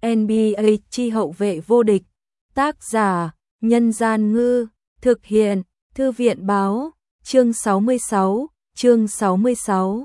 NBA chi hậu vệ vô địch. Tác giả: Nhân Gian Ngư. Thực hiện: Thư viện Báo. Chương 66. Chương 66.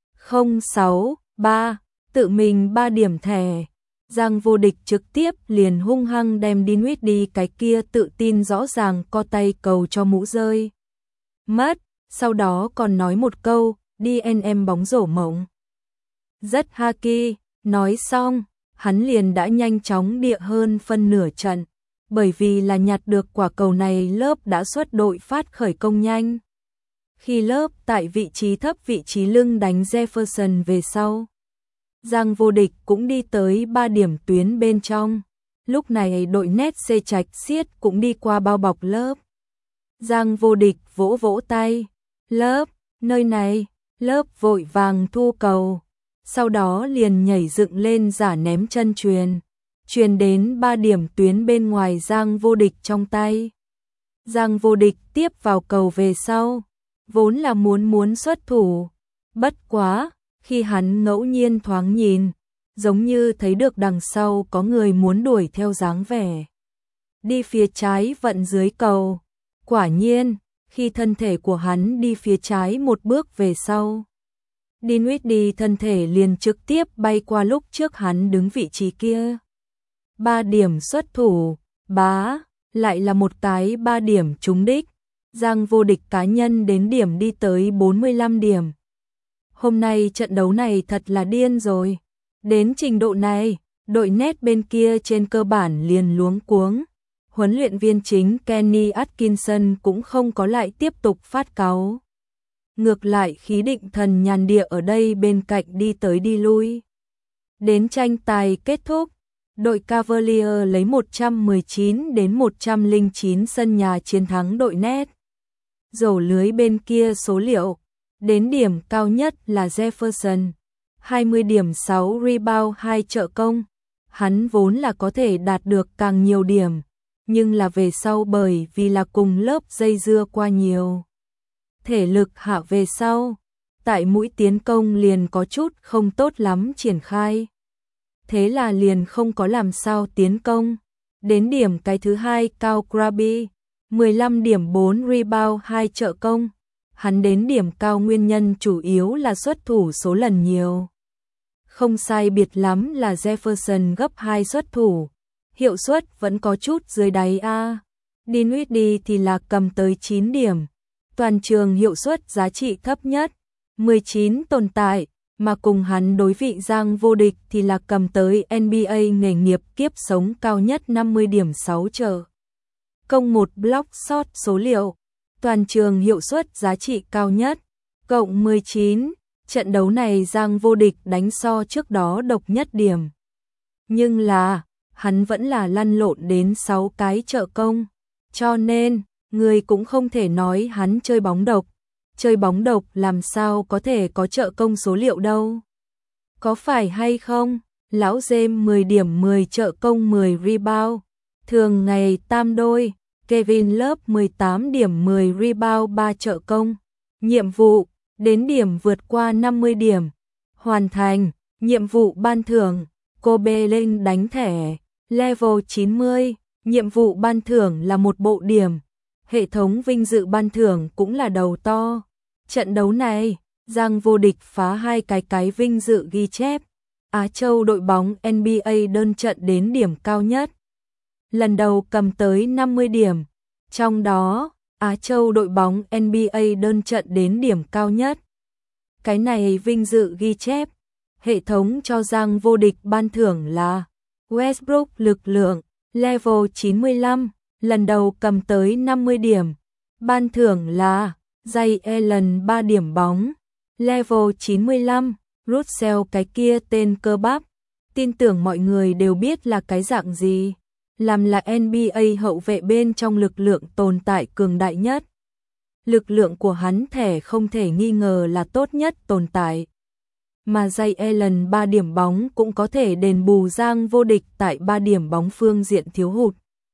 063. Tự mình 3 điểm thẻ. Giang Vô Địch trực tiếp liền hung hăng đem Dinwiddie cái kia tự tin rõ ràng co tay cầu cho mũ rơi mất, sau đó còn nói một câu, đi em bóng rổ mộng. Rất haki, nói xong, hắn liền đã nhanh chóng địa hơn phân nửa trận, bởi vì là nhặt được quả cầu này lớp đã xuất đội phát khởi công nhanh. Khi lớp tại vị trí thấp vị trí lưng đánh Jefferson về sau, Giang Vô Địch cũng đi tới 3 điểm tuyến bên trong. Lúc này đội nét xê Trạch Xiết cũng đi qua bao bọc lớp. Giang Vô Địch vỗ vỗ tay. Lớp, nơi này, lớp vội vàng thu cầu. Sau đó liền nhảy dựng lên giả ném chân truyền đến 3 điểm tuyến bên ngoài Giang Vô Địch trong tay. Giang Vô Địch tiếp vào cầu về sau, vốn là muốn xuất thủ. Bất quá, khi hắn ngẫu nhiên thoáng nhìn, giống như thấy được đằng sau có người muốn đuổi theo dáng vẻ. Đi phía trái vận dưới cầu. Quả nhiên, khi thân thể của hắn đi phía trái một bước về sau, Dinwiddie thân thể liền trực tiếp bay qua lúc trước hắn đứng vị trí kia. 3 điểm xuất thủ, bá, lại là một cái 3 điểm trúng đích. Giang Vô Địch cá nhân đến điểm đi tới 45 điểm. Hôm nay trận đấu này thật là điên rồi. Đến trình độ này, đội nét bên kia trên cơ bản liền luống cuống. Huấn luyện viên chính Kenny Atkinson cũng không có lại tiếp tục phát cáu. Ngược lại khí định thần nhàn địa ở đây bên cạnh đi tới đi lui. Đến tranh tài kết thúc, đội Cavalier lấy 119-109 sân nhà chiến thắng đội nét. Rổ lưới bên kia số liệu, đến điểm cao nhất là Jefferson, 20 điểm 6 rebound 2 trợ công. Hắn vốn là có thể đạt được càng nhiều điểm, nhưng là về sau bởi vì là cùng lớp dây dưa qua nhiều. Thể lực hạ về sau, tại mũi tiến công liền có chút không tốt lắm triển khai. Thế là liền không có làm sao tiến công. Đến điểm cái thứ hai Cao Krabi, 15 điểm 4 rebound 2 trợ công. Hắn đến điểm cao nguyên nhân chủ yếu là xuất thủ số lần nhiều. Không sai biệt lắm là Jefferson gấp 2 xuất thủ. Hiệu suất vẫn có chút dưới đáy A. Dinwiddie thì là cầm tới 9 điểm. Toàn trường hiệu suất giá trị thấp nhất, 19 tồn tại, mà cùng hắn đối vị Giang Vô Địch thì là cầm tới NBA nghề nghiệp kiếp sống cao nhất 50 điểm 6 trợ công 1 block shot số liệu. Toàn trường hiệu suất giá trị cao nhất, cộng 19. Trận đấu này Giang Vô Địch đánh so trước đó độc nhất điểm. Nhưng là, hắn vẫn là lăn lộn đến 6 cái trợ công. Cho nên, người cũng không thể nói hắn chơi bóng độc. Chơi bóng độc làm sao có thể có trợ công số liệu đâu. Có phải hay không? Lão James 10 điểm 10 trợ công 10 rebound. Thường ngày tam đôi. Kevin Love 18 điểm 10 rebound 3 trợ công. Nhiệm vụ, đến điểm vượt qua 50 điểm. Hoàn thành, nhiệm vụ ban thưởng, Kobe Linh đánh thẻ, level 90, nhiệm vụ ban thưởng là một bộ điểm. Hệ thống vinh dự ban thưởng cũng là đầu to. Trận đấu này, Giang Vô Địch phá 2 cái vinh dự ghi chép. Á Châu đội bóng NBA đơn trận đến điểm cao nhất. Lần đầu cầm tới 50 điểm. Trong đó, Á Châu đội bóng NBA đơn trận đến điểm cao nhất. Cái này vinh dự ghi chép. Hệ thống cho Giang Vô Địch ban thưởng là Westbrook lực lượng, level 95, lần đầu cầm tới 50 điểm. Ban thưởng là Jay Allen 3 điểm bóng, level 95, Russell cái kia tên cơ bắp. Tin tưởng mọi người đều biết là cái dạng gì. Làm là NBA hậu vệ bên trong lực lượng tồn tại cường đại nhất. Lực lượng của hắn thẻ không thể nghi ngờ là tốt nhất tồn tại. Mà Jay Allen 3 điểm bóng cũng có thể đền bù Giang Vô Địch tại 3 điểm bóng phương diện thiếu hụt.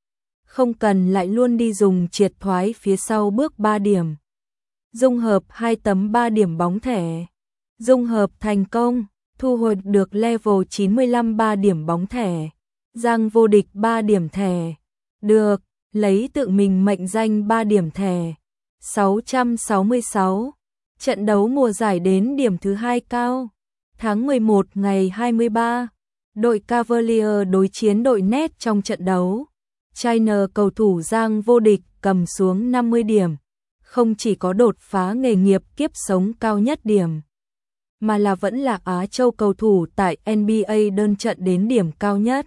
Không cần lại luôn đi dùng triệt thoái phía sau bước 3 điểm. Dung hợp 2 tấm 3 điểm bóng thẻ. Dung hợp thành công, thu hồi được level 95 3 điểm bóng thẻ. Giang vô địch 3 điểm thẻ. Được, lấy tự mình mệnh danh 3 điểm thẻ. 666. Trận đấu mùa giải đến điểm thứ 2 cao. Tháng 11 ngày 23, đội Cavalier đối chiến đội Nets trong trận đấu. China cầu thủ Giang vô địch cầm xuống 50 điểm, không chỉ có đột phá nghề nghiệp kiếp sống cao nhất điểm, mà là vẫn là Á Châu cầu thủ tại NBA đơn trận đến điểm cao nhất.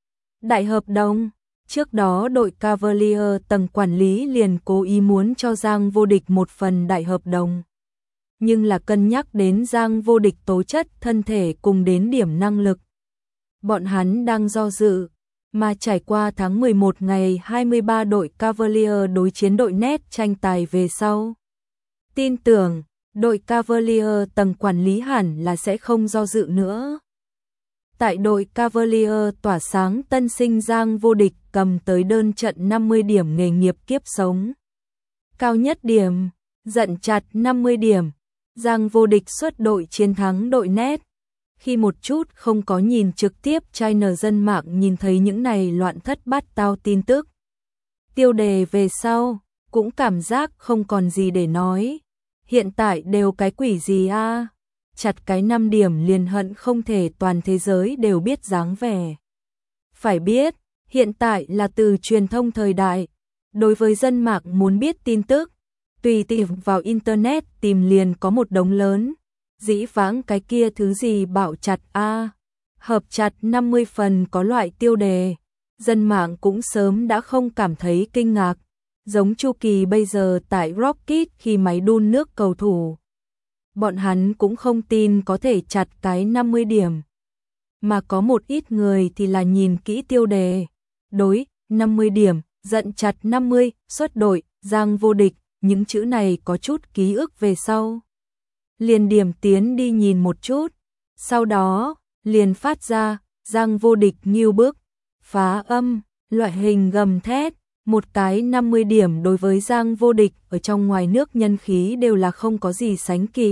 Đại hợp đồng. Trước đó đội Cavalier tầng quản lý liền cố ý muốn cho Giang vô địch một phần đại hợp đồng. Nhưng là cân nhắc đến Giang vô địch tố chất thân thể cùng đến điểm năng lực. Bọn hắn đang do dự, mà trải qua tháng 11 ngày 23 đội Cavalier đối chiến đội Nets tranh tài về sau. Tin tưởng, đội Cavalier tầng quản lý hẳn là sẽ không do dự nữa. Tại đội Cavalier tỏa sáng tân sinh Giang vô địch cầm tới đơn trận 50 điểm nghề nghiệp kiếp sống. Cao nhất điểm, giận chặt 50 điểm. Giang vô địch xuất đội chiến thắng đội Nets. Khi một chút không có nhìn trực tiếp China dân mạng nhìn thấy những này loạn thất bát tao tin tức. Tiêu đề về sau, cũng cảm giác không còn gì để nói. Hiện tại đều cái quỷ gì a? Chặt cái 5 điểm liền hận không thể toàn thế giới đều biết dáng vẻ. Phải biết, hiện tại là từ truyền thông thời đại. Đối với dân mạng muốn biết tin tức, tùy tìm vào internet tìm liền có một đống lớn. Dĩ vãng cái kia thứ gì bảo chặt a, hợp chặt 50 phần có loại tiêu đề. Dân mạng cũng sớm đã không cảm thấy kinh ngạc. Giống Chu Kỳ bây giờ tại Rocket khi máy đun nước cầu thủ. Bọn hắn cũng không tin có thể chặt cái 50 điểm. Mà có một ít người thì là nhìn kỹ tiêu đề. Đối, 50 điểm, giận chặt 50, xuất đội, Giang vô địch, những chữ này có chút ký ức về sau. Liền điểm tiến đi nhìn một chút. Sau đó, liền phát ra, Giang vô địch nghiêu bức, phá âm, loại hình gầm thét. Một cái 50 điểm đối với Giang vô địch ở trong ngoài nước nhân khí đều là không có gì sánh kịp.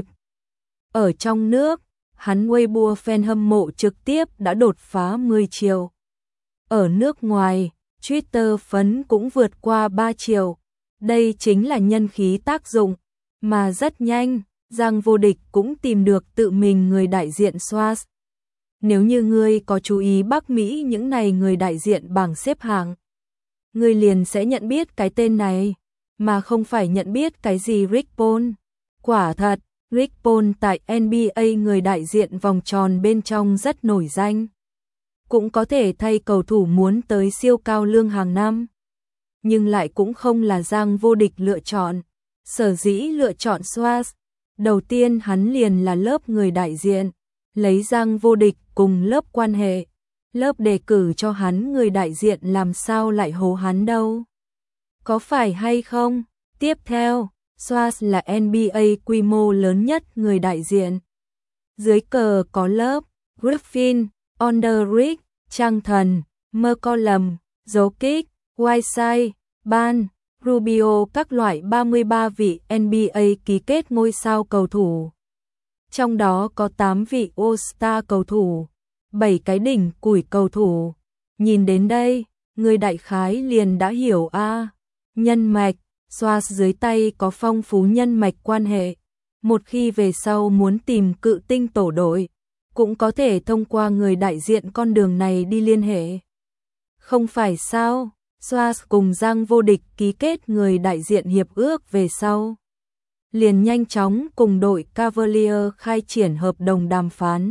Ở trong nước, hắn Weibo fan hâm mộ trực tiếp đã đột phá 10 triệu. Ở nước ngoài, Twitter phấn cũng vượt qua 3 triệu. Đây chính là nhân khí tác dụng, mà rất nhanh, Giang vô địch cũng tìm được tự mình người đại diện Swaz. Nếu như ngươi có chú ý Bắc Mỹ những này người đại diện bảng xếp hạng, ngươi liền sẽ nhận biết cái tên này, mà không phải nhận biết cái gì Rick Paul. Quả thật, Rick Paul tại NBA người đại diện vòng tròn bên trong rất nổi danh. Cũng có thể thay cầu thủ muốn tới siêu cao lương hàng năm. Nhưng lại cũng không là Giang vô địch lựa chọn. Sở dĩ lựa chọn Swaz. Đầu tiên hắn liền là lớp người đại diện. Lấy Giang vô địch cùng lớp quan hệ. Lớp đề cử cho hắn người đại diện làm sao lại hố hắn đâu. Có phải hay không? Tiếp theo, Swaz là NBA quy mô lớn nhất người đại diện. Dưới cờ có lớp Griffin, Onderick, Trang Thần, McCollum, Jokic, Whiteside, Ban, Rubio các loại 33 vị NBA ký kết ngôi sao cầu thủ. Trong đó có 8 vị All-Star cầu thủ, 7 cái đỉnh củi cầu thủ. Nhìn đến đây, người đại khái liền đã hiểu nhân mạch, Swaz dưới tay có phong phú nhân mạch quan hệ. Một khi về sau muốn tìm cự tinh tổ đội, cũng có thể thông qua người đại diện con đường này đi liên hệ. Không phải sao, Swaz cùng Giang vô địch ký kết người đại diện hiệp ước về sau. Liền nhanh chóng cùng đội Cavalier khai triển hợp đồng đàm phán.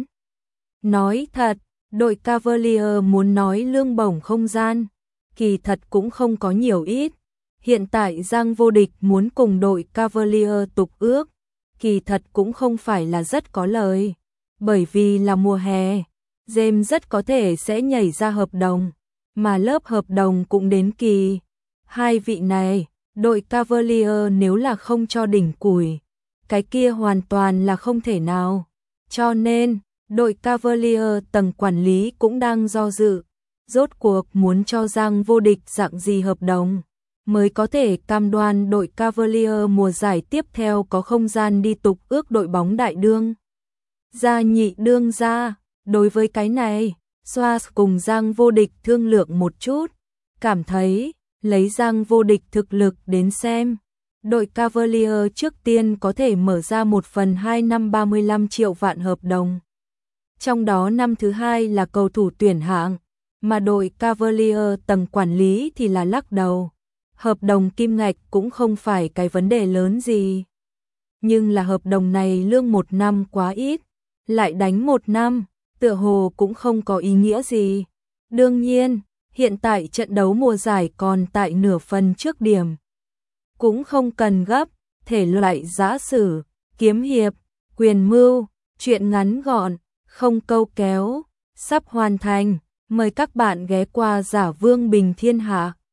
Nói thật, đội Cavalier muốn nói lương bổng không gian, kỳ thật cũng không có nhiều ít. Hiện tại Giang vô địch muốn cùng đội Cavalier tục ước, kỳ thật cũng không phải là rất có lời. Bởi vì là mùa hè, James rất có thể sẽ nhảy ra hợp đồng, mà lớp hợp đồng cũng đến kỳ. Hai vị này, đội Cavalier nếu là không cho đỉnh củi, cái kia hoàn toàn là không thể nào. Cho nên, đội Cavalier tầng quản lý cũng đang do dự. Rốt cuộc muốn cho Giang vô địch dạng gì hợp đồng, mới có thể cam đoan đội Cavalier mùa giải tiếp theo có không gian đi tục ước đội bóng đại đương. Gia nhị đương gia, đối với cái này, Swaz cùng Giang Vô Địch thương lượng một chút, cảm thấy lấy Giang Vô Địch thực lực đến xem, đội Cavalier trước tiên có thể mở ra 1/2 năm 35 triệu vạn hợp đồng. Trong đó năm thứ hai là cầu thủ tuyển hạng, mà đội Cavalier tầng quản lý thì là lắc đầu. Hợp đồng kim ngạch cũng không phải cái vấn đề lớn gì. Nhưng là hợp đồng này lương 1 năm quá ít, lại đánh 1 năm, tựa hồ cũng không có ý nghĩa gì. Đương nhiên, hiện tại trận đấu mùa giải còn tại nửa phần trước điểm. Cũng không cần gấp, thể loại giã sử, kiếm hiệp, quyền mưu, truyện ngắn gọn, không câu kéo, sắp hoàn thành. Mời các bạn ghé qua Giả Vương Bình Thiên Hạ.